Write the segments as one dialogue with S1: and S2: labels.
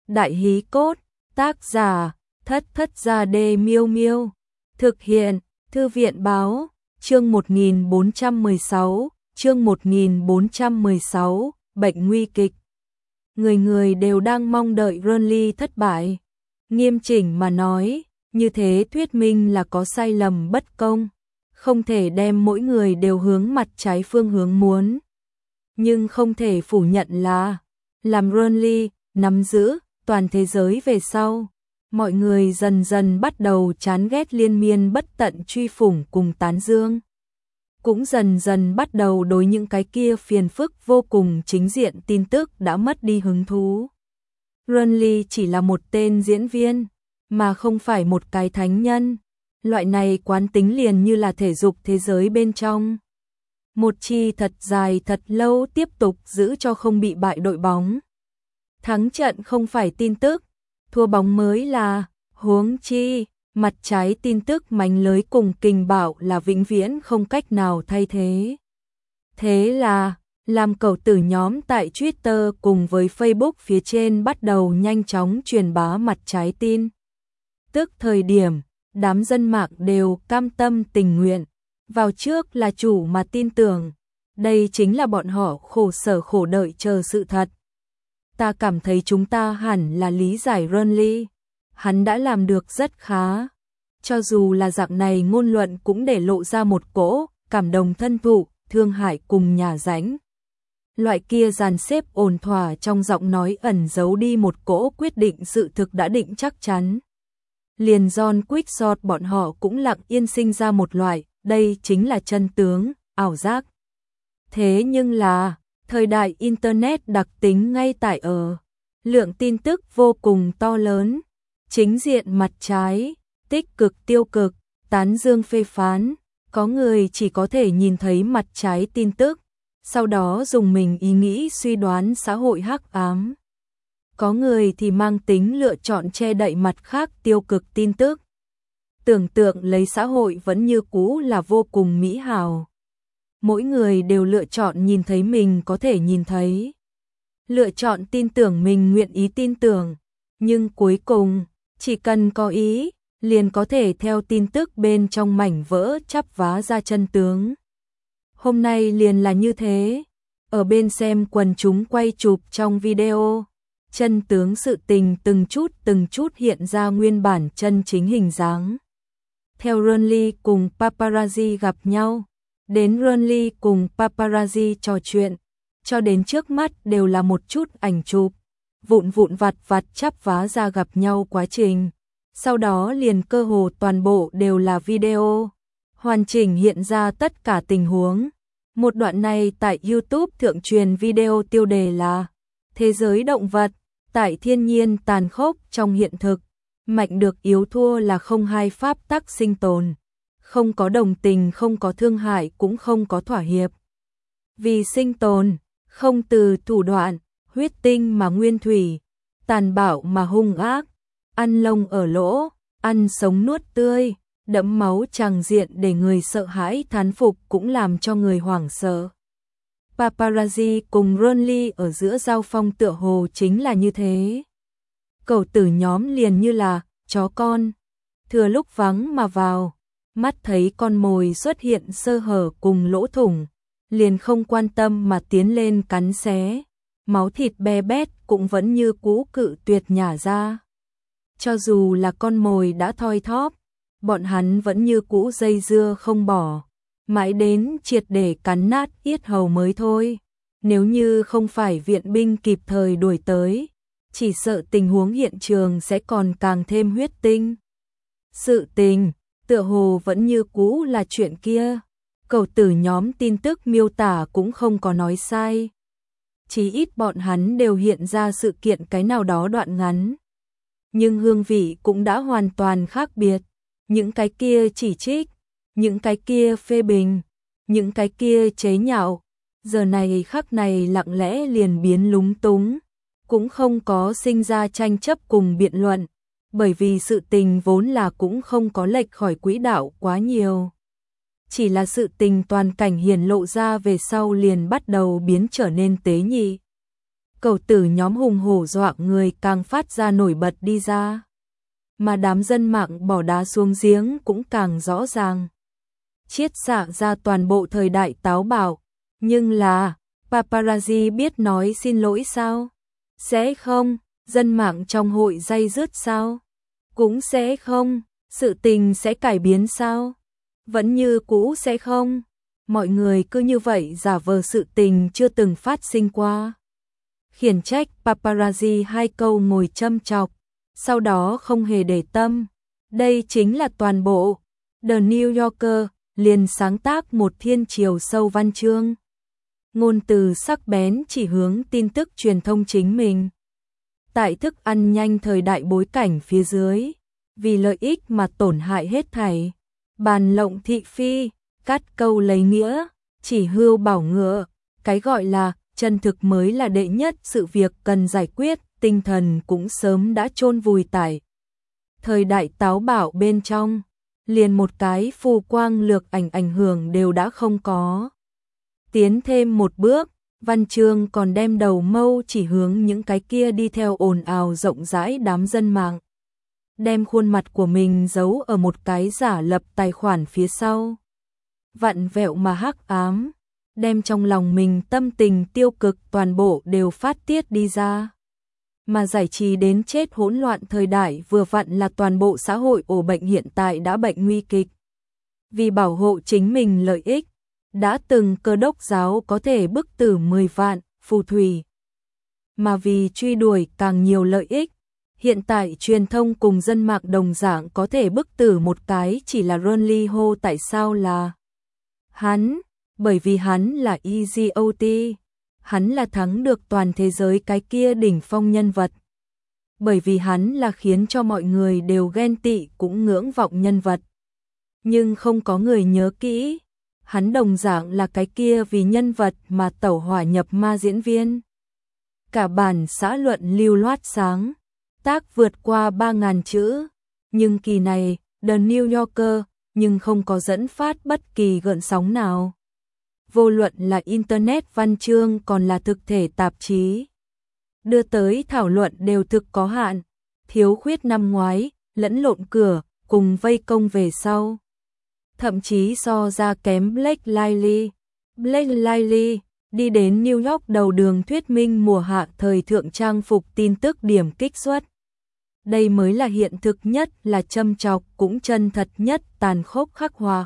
S1: Đại hí cốt, tác giả, Thất Thất Gia Đê Miêu Miêu. Thực hiện, Thư viện báo, chương 1416, chương 1416, bệnh nguy kịch. Người người đều đang mong đợi Renly thất bại. Nghiêm chỉnh mà nói, như thế thuyết minh là có sai lầm bất công. Không thể đem mỗi người đều hướng mặt trái phương hướng muốn. Nhưng không thể phủ nhận là, làm Renly nắm giữ toàn thế giới về sau, mọi người dần dần bắt đầu chán ghét liên miên bất tận truy phủng cùng tán dương. Cũng dần dần bắt đầu đối những cái kia phiền phức vô cùng chính diện tin tức đã mất đi hứng thú. Renly chỉ là một tên diễn viên, mà không phải một cái thánh nhân. Loại này quán tính liền như là thể dục thế giới bên trong. Một chi thật dài thật lâu tiếp tục giữ cho không bị bại đội bóng. Thắng trận không phải tin tức, thua bóng mới là, huống chi, mặt trái tin tức mánh lưới cùng kình bạo là vĩnh viễn không cách nào thay thế. Thế là, làm cẩu tử nhóm tại Twitter cùng với Facebook phía trên bắt đầu nhanh chóng truyền bá mặt trái tin. Tức thời điểm, đám dân mạng đều cam tâm tình nguyện, vào trước là chủ mà tin tưởng, đây chính là bọn họ khổ sở khổ đợi chờ sự thật. Ta cảm thấy chúng ta hẳn là lý giải Renly, hắn đã làm được rất khá. Cho dù là dạng này ngôn luận cũng để lộ ra một cỗ cảm đồng thân thụ, thương hại cùng nhà rãnh. Loại kia dàn xếp ổn thỏa trong giọng nói ẩn giấu đi một cỗ quyết định sự thực đã định chắc chắn. Liền John Quickshot bọn họ cũng lặng yên sinh ra một loại, đây chính là chân tướng, ảo giác. Thế nhưng là, thời đại Internet đặc tính ngay tại ở, lượng tin tức vô cùng to lớn, chính diện mặt trái, tích cực tiêu cực, tán dương phê phán, có người chỉ có thể nhìn thấy mặt trái tin tức, sau đó dùng mình ý nghĩ suy đoán xã hội hắc ám. Có người thì mang tính lựa chọn che đậy mặt khác tiêu cực tin tức. Tưởng tượng lấy xã hội vẫn như cũ là vô cùng mỹ hào. Mỗi người đều lựa chọn nhìn thấy mình có thể nhìn thấy. Lựa chọn tin tưởng mình nguyện ý tin tưởng. Nhưng cuối cùng, chỉ cần có ý, liền có thể theo tin tức bên trong mảnh vỡ chắp vá ra chân tướng. Hôm nay liền là như thế. Ở bên xem quần chúng quay chụp trong video, chân tướng sự tình từng chút hiện ra nguyên bản chân chính hình dáng. Theo Renly cùng paparazzi gặp nhau, đến Renly cùng paparazzi trò chuyện, cho đến trước mắt đều là một chút ảnh chụp, vụn vặt chắp vá ra gặp nhau quá trình. Sau đó liền cơ hồ toàn bộ đều là video, hoàn chỉnh hiện ra tất cả tình huống. Một đoạn này tại YouTube thượng truyền video tiêu đề là Thế giới động vật, tại thiên nhiên tàn khốc trong hiện thực, mạnh được yếu thua là không hai pháp tắc sinh tồn, không có đồng tình, không có thương hại, cũng không có thỏa hiệp. Vì sinh tồn, không từ thủ đoạn, huyết tinh mà nguyên thủy, tàn bạo mà hung ác, ăn lông ở lỗ, ăn sống nuốt tươi, đẫm máu tràng diện để người sợ hãi thán phục cũng làm cho người hoảng sợ. Paparazzi cùng Renly ở giữa giao phong tựa hồ chính là như thế. Cẩu tử nhóm liền như là chó con, thừa lúc vắng mà vào, mắt thấy con mồi xuất hiện sơ hở cùng lỗ thủng, liền không quan tâm mà tiến lên cắn xé, máu thịt be bét cũng vẫn như cũ cự tuyệt nhả ra. Cho dù là con mồi đã thoi thóp, bọn hắn vẫn như cũ dây dưa không bỏ, mãi đến triệt để cắn nát yết hầu mới thôi. Nếu như không phải viện binh kịp thời đuổi tới, chỉ sợ tình huống hiện trường sẽ còn càng thêm huyết tinh. Sự tình, tựa hồ vẫn như cũ là chuyện kia. Cẩu tử nhóm tin tức miêu tả cũng không có nói sai. Chí ít bọn hắn đều hiện ra sự kiện cái nào đó đoạn ngắn. Nhưng hương vị cũng đã hoàn toàn khác biệt. Những cái kia chỉ trích, những cái kia phê bình, những cái kia chế nhạo, giờ này khắc này lặng lẽ liền biến lúng túng, cũng không có sinh ra tranh chấp cùng biện luận, bởi vì sự tình vốn là cũng không có lệch khỏi quỹ đạo quá nhiều. Chỉ là sự tình toàn cảnh hiển lộ ra về sau liền bắt đầu biến trở nên tế nhị. cầu tử nhóm hùng hổ dọa người càng phát ra nổi bật đi ra. Mà đám dân mạng bỏ đá xuống giếng cũng càng rõ ràng. Chiết xạ ra toàn bộ thời đại táo bạo. Nhưng là, paparazzi biết nói xin lỗi sao? Sẽ không, dân mạng trong hội day dứt sao? Cũng sẽ không, sự tình sẽ cải biến sao? Vẫn như cũ sẽ không? Mọi người cứ như vậy giả vờ sự tình chưa từng phát sinh qua. Khiển trách paparazzi 2 câu ngồi châm chọc, sau đó không hề để tâm. Đây chính là toàn bộ. The New Yorker liền sáng tác một thiên triều sâu văn chương. Ngôn từ sắc bén chỉ hướng tin tức truyền thông chính mình. Tại thức ăn nhanh thời đại bối cảnh phía dưới, vì lợi ích mà tổn hại hết thảy. Bàn lộng thị phi, cắt câu lấy nghĩa, chỉ hươu bảo ngựa, cái gọi là chân thực mới là đệ nhất, sự việc cần giải quyết, tinh thần cũng sớm đã chôn vùi tại thời đại táo bạo bên trong, liền một cái phù quang lược ảnh hưởng đều đã không có. Tiến thêm một bước, văn chương còn đem đầu mâu chỉ hướng những cái kia đi theo ồn ào rộng rãi đám dân mạng. Đem khuôn mặt của mình giấu ở một cái giả lập tài khoản phía sau. Vặn vẹo mà hắc ám, đem trong lòng mình tâm tình tiêu cực toàn bộ đều phát tiết đi ra. Mà giải trí đến chết hỗn loạn thời đại vừa vặn là toàn bộ xã hội ổ bệnh hiện tại đã bệnh nguy kịch. Vì bảo hộ chính mình lợi ích, đã từng Cơ đốc giáo có thể bức tử 10 vạn phù thủy. Mà vì truy đuổi càng nhiều lợi ích, hiện tại truyền thông cùng dân mạng đồng dạng có thể bức tử một cái chỉ là Ron Lee Ho. Tại sao là hắn? Bởi vì hắn là EGOT. Hắn là thắng được toàn thế giới cái kia đỉnh phong nhân vật. Bởi vì hắn là khiến cho mọi người đều ghen tị cũng ngưỡng vọng nhân vật. Nhưng không có người nhớ kỹ. Hắn đồng dạng là cái kia vì nhân vật mà tẩu hỏa nhập ma diễn viên. Cả bản xã luận lưu loát sáng, tác vượt qua 3.000 chữ. Nhưng kỳ này, The New Yorker, nhưng không có dẫn phát bất kỳ gợn sóng nào. Vô luận là Internet văn chương còn là thực thể tạp chí. Đưa tới thảo luận đều thực có hạn, thiếu khuyết năm ngoái, lẫn lộn cửa, cùng vây công về sau. Thậm chí so ra kém Blake Lively. Blake Lively đi đến New York đầu đường thuyết minh mùa hạ thời thượng trang phục tin tức điểm kích xuất. Đây mới là hiện thực nhất, là châm chọc cũng chân thật nhất, tàn khốc khắc họa.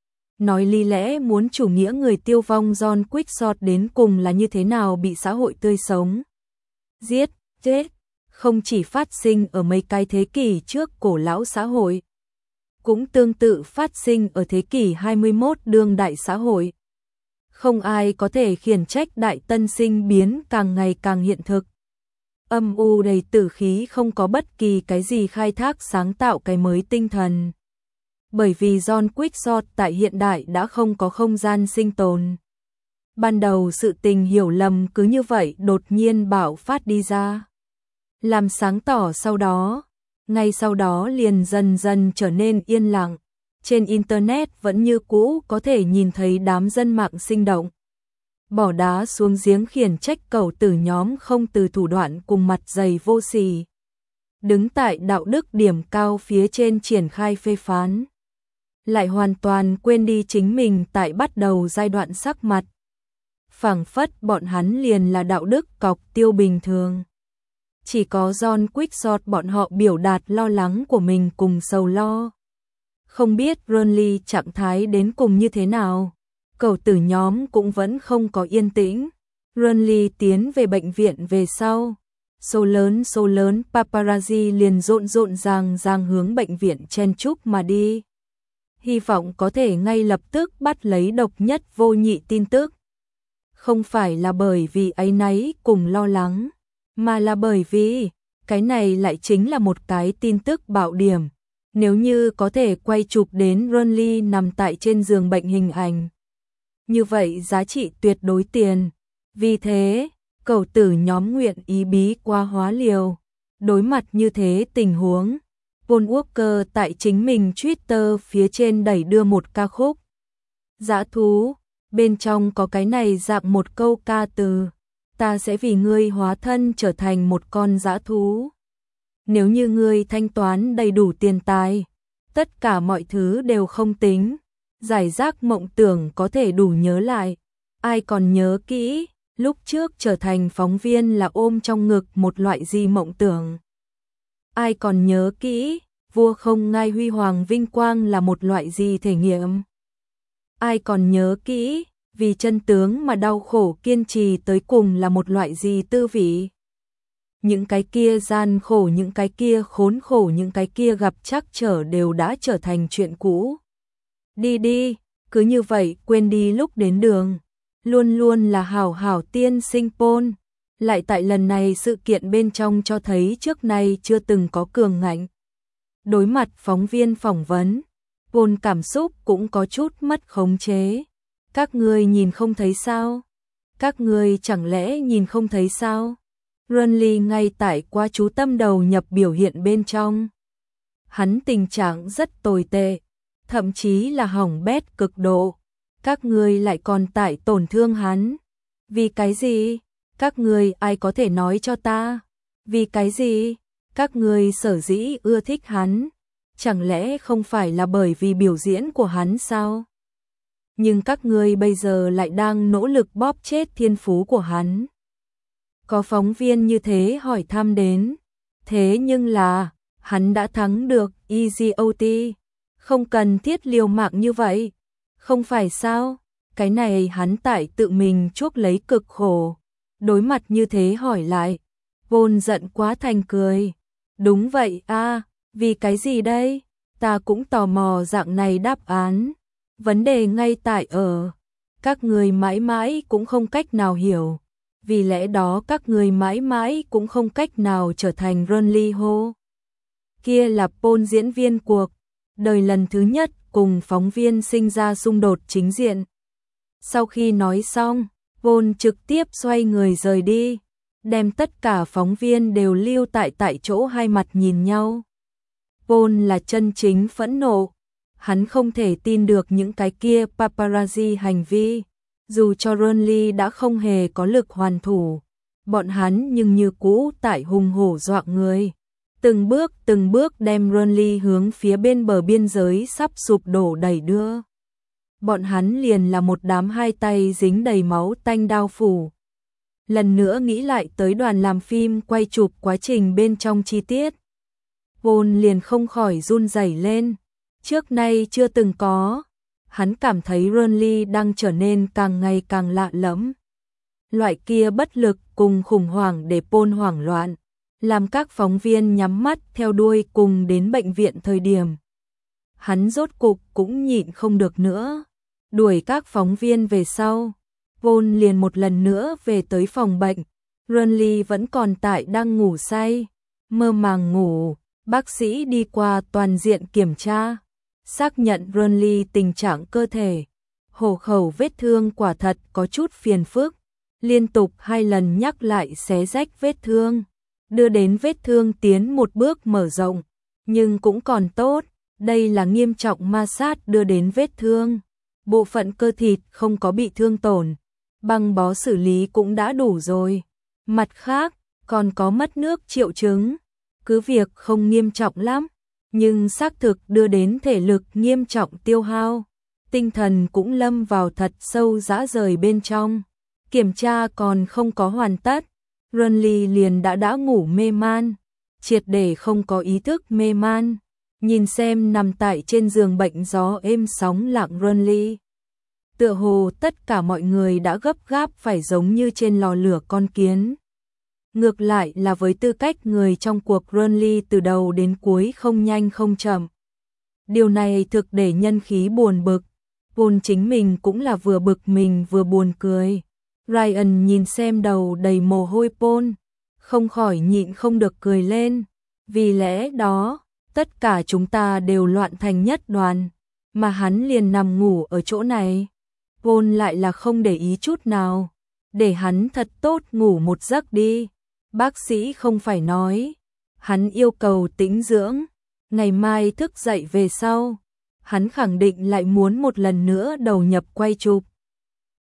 S1: Nói lý lẽ muốn chủ nghĩa người tiêu vong John Quixote đến cùng là như thế nào bị xã hội tươi sống giết, chết, không chỉ phát sinh ở mấy cái thế kỷ trước cổ lão xã hội, cũng tương tự phát sinh ở thế kỷ 21 đương đại xã hội. Không ai có thể khiển trách đại tân sinh biến càng ngày càng hiện thực. Âm u đầy tử khí, không có bất kỳ cái gì khai thác sáng tạo cái mới tinh thần. Bởi vì John Quixote tại hiện đại đã không có không gian sinh tồn. Ban đầu sự tình hiểu lầm cứ như vậy đột nhiên bạo phát đi ra. Làm sáng tỏ sau đó, ngay sau đó liền dần dần trở nên yên lặng. Trên Internet vẫn như cũ có thể nhìn thấy đám dân mạng sinh động. Bỏ đá xuống giếng khiển trách cẩu tử nhóm không từ thủ đoạn cùng mặt dày vô sỉ. Đứng tại đạo đức điểm cao phía trên triển khai phê phán. Lại hoàn toàn quên đi chính mình tại bắt đầu giai đoạn sắc mặt. Phảng phất bọn hắn liền là đạo đức cọc tiêu bình thường. Chỉ có John Quixote bọn họ biểu đạt lo lắng của mình cùng sầu lo. Không biết Ronly trạng thái đến cùng như thế nào. Cẩu tử nhóm cũng vẫn không có yên tĩnh. Ronly tiến về bệnh viện về sau. Số lớn paparazzi liền rộn ràng hướng bệnh viện chen chúc mà đi. Hy vọng có thể ngay lập tức bắt lấy độc nhất vô nhị tin tức. Không phải là bởi vì áy náy cùng lo lắng, mà là bởi vì cái này lại chính là một cái tin tức bạo điểm. Nếu như có thể quay chụp đến Ronly nằm tại trên giường bệnh hình ảnh, như vậy giá trị tuyệt đối tiền. Vì thế, cẩu tử nhóm nguyện ý bí qua hóa liều. Đối mặt như thế tình huống, Paul Walker tại chính mình Twitter phía trên đẩy đưa một ca khúc. Dã thú, bên trong có cái này dạng một câu ca từ. ta sẽ vì ngươi hóa thân trở thành một con dã thú. Nếu như ngươi thanh toán đầy đủ tiền tài, tất cả mọi thứ đều không tính, giải rác mộng tưởng có thể đủ nhớ lại. Ai còn nhớ kỹ, lúc trước trở thành phóng viên là ôm trong ngực một loại gì mộng tưởng? Ai còn nhớ kỹ, vua không ngai huy hoàng vinh quang là một loại gì thể nghiệm? Ai còn nhớ kỹ, vì chân tướng mà đau khổ kiên trì tới cùng là một loại gì tư vị? Những cái kia gian khổ, những cái kia khốn khổ, những cái kia gặp trắc trở đều đã trở thành chuyện cũ. Đi đi, cứ như vậy quên đi lúc đến đường. Luôn luôn là hảo hảo tiên sinh Paul. Lại tại lần này sự kiện bên trong cho thấy trước nay chưa từng có cường ngạnh. Đối mặt phóng viên phỏng vấn, Paul cảm xúc cũng có chút mất khống chế. Các người nhìn không thấy sao? Các người chẳng lẽ nhìn không thấy sao? Renly ngay tại qua chú tâm đầu nhập biểu hiện bên trong. Hắn tình trạng rất tồi tệ, thậm chí là hỏng bét cực độ. Các người lại còn tại tổn thương hắn. Vì cái gì? Các người ai có thể nói cho ta? Vì cái gì? Các người sở dĩ ưa thích hắn, chẳng lẽ không phải là bởi vì biểu diễn của hắn sao? Nhưng các người bây giờ lại đang nỗ lực bóp chết thiên phú của hắn. Có phóng viên như thế hỏi thăm đến. Thế nhưng là, hắn đã thắng được EGOT. Không cần thiết liều mạng như vậy. Không phải sao? Cái này hắn tại tự mình chuốc lấy cực khổ. Đối mặt như thế hỏi lại. Paul giận quá thành cười. Đúng vậy a, vì cái gì đây? Ta cũng tò mò dạng này đáp án. Vấn đề ngay tại ở. Các người mãi mãi cũng không cách nào hiểu. Vì lẽ đó các người mãi mãi cũng không cách nào trở thành Renly Ho. Kia là Paul diễn viên cuộc đời lần thứ nhất cùng phóng viên sinh ra xung đột chính diện. Sau khi nói xong, Paul trực tiếp xoay người rời đi, đem tất cả phóng viên đều lưu tại chỗ hai mặt nhìn nhau. Paul là chân chính phẫn nộ, hắn không thể tin được những cái kia paparazzi hành vi. Dù cho Renly đã không hề có lực hoàn thủ, bọn hắn nhưng như cũ tại hùng hổ dọa người. Từng bước đem Renly hướng phía bên bờ biên giới sắp sụp đổ đẩy đưa. Bọn hắn liền là một đám hai tay dính đầy máu tanh đao phủ. Lần nữa nghĩ lại tới đoàn làm phim quay chụp quá trình bên trong chi tiết. Paul liền không khỏi run rẩy lên. Trước nay chưa từng có. Hắn cảm thấy Renly đang trở nên càng ngày càng lạ lẫm. Loại kia bất lực cùng khủng hoảng để Paul hoảng loạn, làm các phóng viên nhắm mắt theo đuôi cùng đến bệnh viện thời điểm. Hắn rốt cục cũng nhịn không được nữa. Đuổi các phóng viên về sau, Paul liền một lần nữa về tới phòng bệnh. Renly vẫn còn tại đang ngủ say, mơ màng ngủ. Bác sĩ đi qua toàn diện kiểm tra, xác nhận Renly tình trạng cơ thể. Hổ khẩu vết thương quả thật có chút phiền phức, liên tục 2 lần nhắc lại xé rách vết thương, đưa đến vết thương tiến một bước mở rộng, nhưng cũng còn tốt, đây là nghiêm trọng ma sát đưa đến vết thương. Bộ phận cơ thịt không có bị thương tổn, băng bó xử lý cũng đã đủ rồi. Mặt khác, còn có mất nước triệu chứng, cứ việc không nghiêm trọng lắm, nhưng xác thực đưa đến thể lực nghiêm trọng tiêu hao, tinh thần cũng lâm vào thật sâu rã rời bên trong. Kiểm tra còn không có hoàn tất, Renly liền đã ngủ mê man, triệt để không có ý thức mê man. Nhìn xem nằm tại trên giường bệnh gió êm sóng lặng Renly, tựa hồ tất cả mọi người đã gấp gáp phải giống như trên lò lửa con kiến. Ngược lại là với tư cách người trong cuộc, Renly từ đầu đến cuối không nhanh không chậm. Điều này thực để nhân khí buồn bực. Paul chính mình cũng là vừa bực mình vừa buồn cười. Ryan nhìn xem đầu đầy mồ hôi Paul, không khỏi nhịn không được cười lên. Vì lẽ đó, tất cả chúng ta đều loạn thành nhất đoàn, mà hắn liền nằm ngủ ở chỗ này. Paul lại là không để ý chút nào. Để hắn thật tốt ngủ một giấc đi. Bác sĩ không phải nói, hắn yêu cầu tĩnh dưỡng, ngày mai thức dậy về sau, hắn khẳng định lại muốn một lần nữa đầu nhập quay chụp.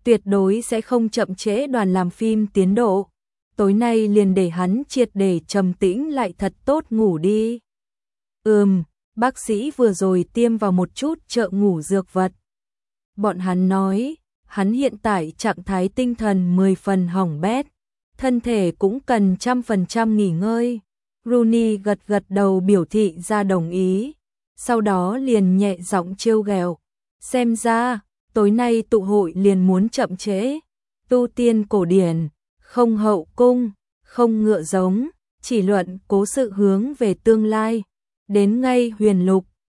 S1: tuyệt đối sẽ không chậm trễ đoàn làm phim tiến độ. Tối nay liền để hắn triệt để trầm tĩnh lại thật tốt ngủ đi. Bác sĩ vừa rồi tiêm vào một chút trợ ngủ dược vật. Bọn hắn nói, hắn hiện tại trạng thái tinh thần 10 phần hỏng bét, thân thể cũng cần 100% nghỉ ngơi. Rooney gật gật đầu biểu thị ra đồng ý, sau đó liền nhẹ giọng trêu ghẹo, xem ra tối nay tụ hội liền muốn chậm trễ, tu tiên cổ điển, không hậu cung, không ngựa giống, chỉ luận cố sự hướng về tương lai, đến ngay huyền lục,